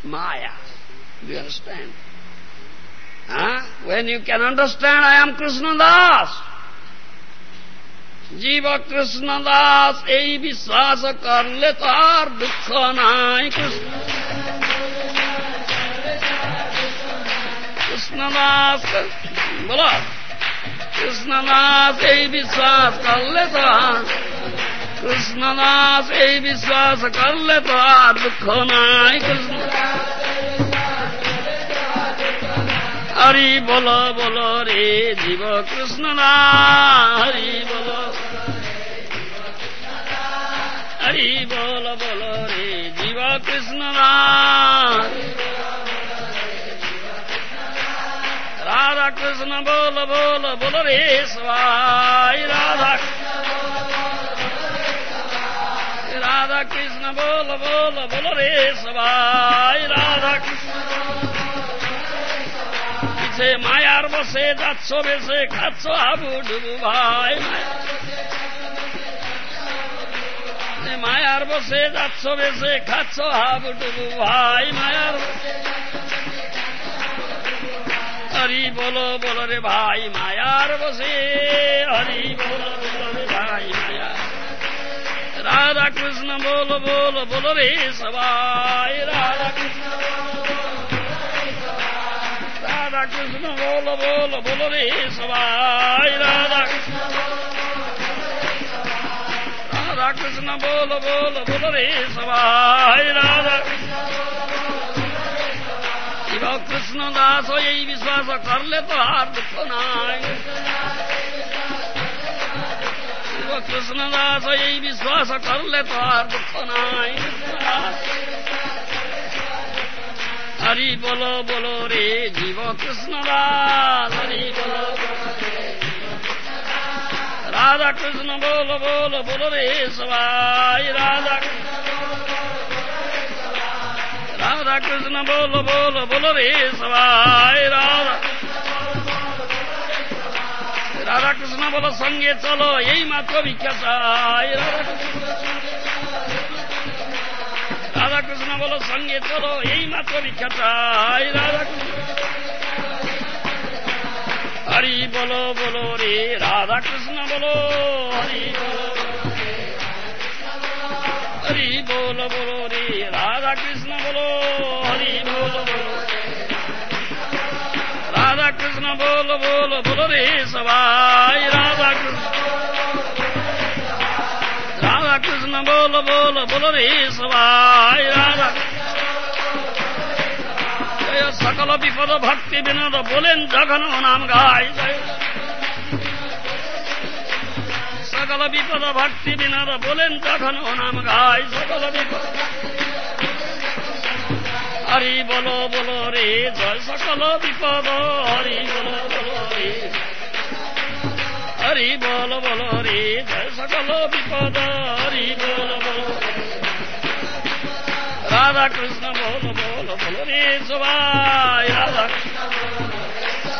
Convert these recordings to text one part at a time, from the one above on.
Maya. Do you understand? When you can understand, I am Krishna Das. Jiva Krishna Das, ei vishwas karle tar dukha nai. Krishna Das, bola. Krishna Das, ei vishwas karle tar. Krishna Das, ei vishwas karle tar dukha nai. Hari bolo bolo re Jiva Krishna Da. Hari bolo. Hari bolo bolo re Jiva Krishna Da. Radha Krishna bolo bolo bolo re Svai. Radha Krishna bolo bolo bolo re Svai. Radha Krishna মায়ার বসে যাচ্ছ বেশে খাচ্ছ হাবুডুবু ভাই মায়ার বসে যাচ্ছ বেশে খাচ্ছ হাবুডুবু ভাই মায়ার হরি বলো বলো রে ভাই মায়ার বসে হরি বলো বলো রে ভাই মায়া রাধা কৃষ্ণ বলো বলো বলো রে সবাই Radha Krishna Radha Krishna bolo bolo bolo re Savai Radha Krishna bolo bolo bolo re Savai Radha Jiva Krishna Das ei vishwasa karle to har dukha nai. Jiva Krishna Das ei vishwasa karle to har dukha nai. Hari bolo bolo re Jiva Krishna Das. Hari bolo bolo re Radha Krishna bolo bolo bolo re Savai Radha Krishna bolo bolo bolo re Savai Radha Krishna bolo sange chalo ei matro bhikkha chai. Radha Krishna bolo sange chalo ei matro bhikkha chai. Hari bolo bolo re Radha Krishna bolo. Hari bolo bolo re Radha Krishna bolo. Hari bolo bolo Radha Krishna bolo bolo bolo re Savai Radha Krishna bolo bolo bolo re Savai Radha sakala bipada bhakti binod bolen jaghano naam gai. Sakala bipada bhakti binod bolen jaghano naam gai. Sakala bipada Hari bolo bolo re jai sakala bipada. Hari bolo bolo re Hari bolo bolo re jai sakala bipada. Hari bolo bolo Radha Krishna bolo bolo bolo re Savai Radha Krishna bolo bolo re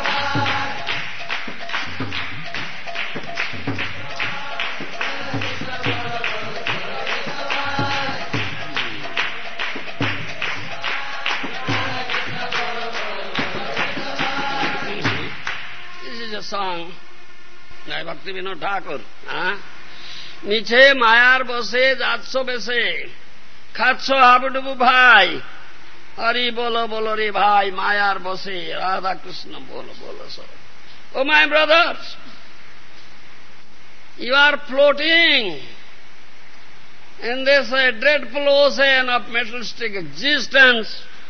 This is a song by Bhakti Vinod Thakur. নিচে মায়ার বসে যাচ্ছ বেশে খাচ্ছ হাবুডুবু ভাই হরি বলো বলো রে ভাই মায়ার বসে রাধা কৃষ্ণ বলো বলো সব. Oh my brothers, you are floating in this dreadful ocean of materialistic existence,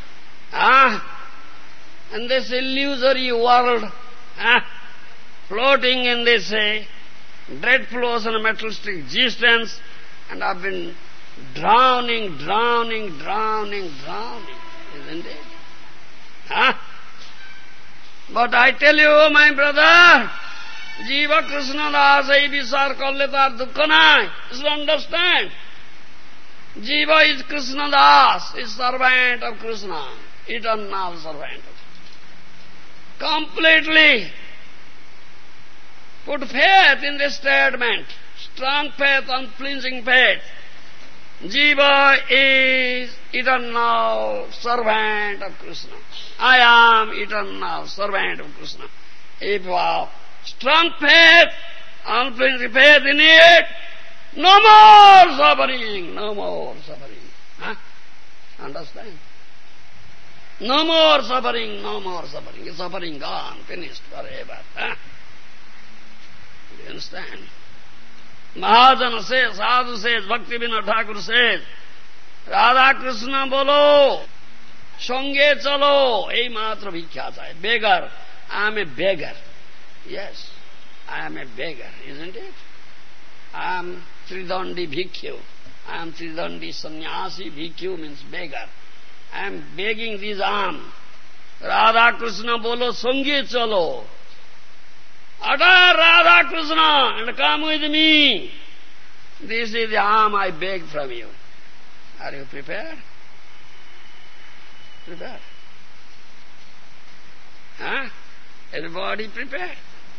in this illusory world, floating in this dreadful ocean of materialistic existence, and I've been drowning, isn't it? But I tell you, my brother, Jiva Krishna Das ei vishwar karle tar dukha nai. You should understand. Jiva is Krishna Das, is servant of Krishna, eternal servant of Krishna. Completely put faith in this statement, strong faith, unflinching faith. Jiva is eternal servant of Krishna. I am eternal servant of Krishna. If you have strong faith, unflinching faith in it, no more suffering, no more suffering. Huh? Understand? No more suffering, no more suffering. Suffering gone, finished forever. Huh? Do you understand? Mahajana says, Sadhu says, Bhakti Vinod Thakur says, Radha Krishna bolo, Sange chalo, ei matra bhikkya chahe. Beggar, I am a beggar. Yes, I am a beggar, isn't it? I am Tridandi Bhikkhu. I am Tridandi Sannyasi. Bhikkhu means beggar. I am begging this arm. Radha Krishna bolo, Sange chalo. Utter Radha Krishna and come with me. This is the arm I beg from you. Are you prepared? Prepared? Huh? Everybody prepared?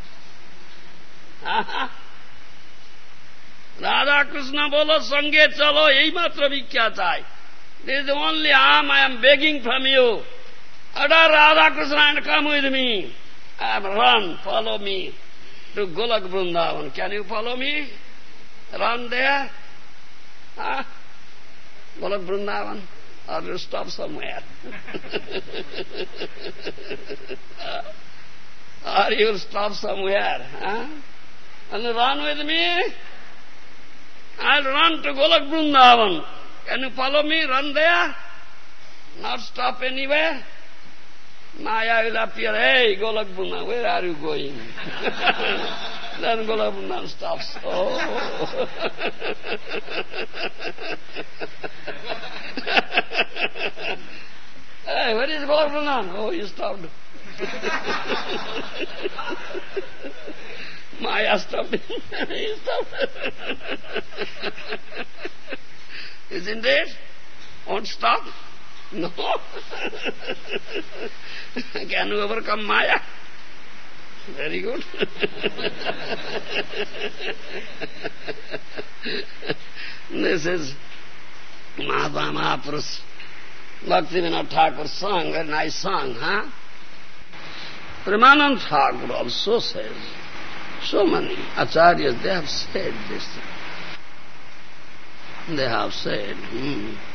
Radha Krishna bolo sange chalo ei matra bhikkya chai. This is the only arm I am begging from you. Utter Radha Krishna and come with me. Run, follow me to Golak Vrindavan. Can you follow me? Run there? Huh? Golak Vrindavan? Or you stop somewhere? Or you stop somewhere? Huh? And run with me? I'll run to Golak Vrindavan. Can you follow me? Run there? Not stop anywhere? Maya will appear, hey, Golak Vrindavan, where are you going? Then Golak Vrindavan stops. Oh. Hey, where is Golak Vrindavan? Oh, you stopped. Maya stopped. He stopped. Isn't it? Won't stop? No. Can you overcome Maya? Very good. This is Mahatma Mahapurush Bhakti Vinod Thakur song, very nice song, huh? Premanand Thakur also says, so many acharyas, they have said this. They have said,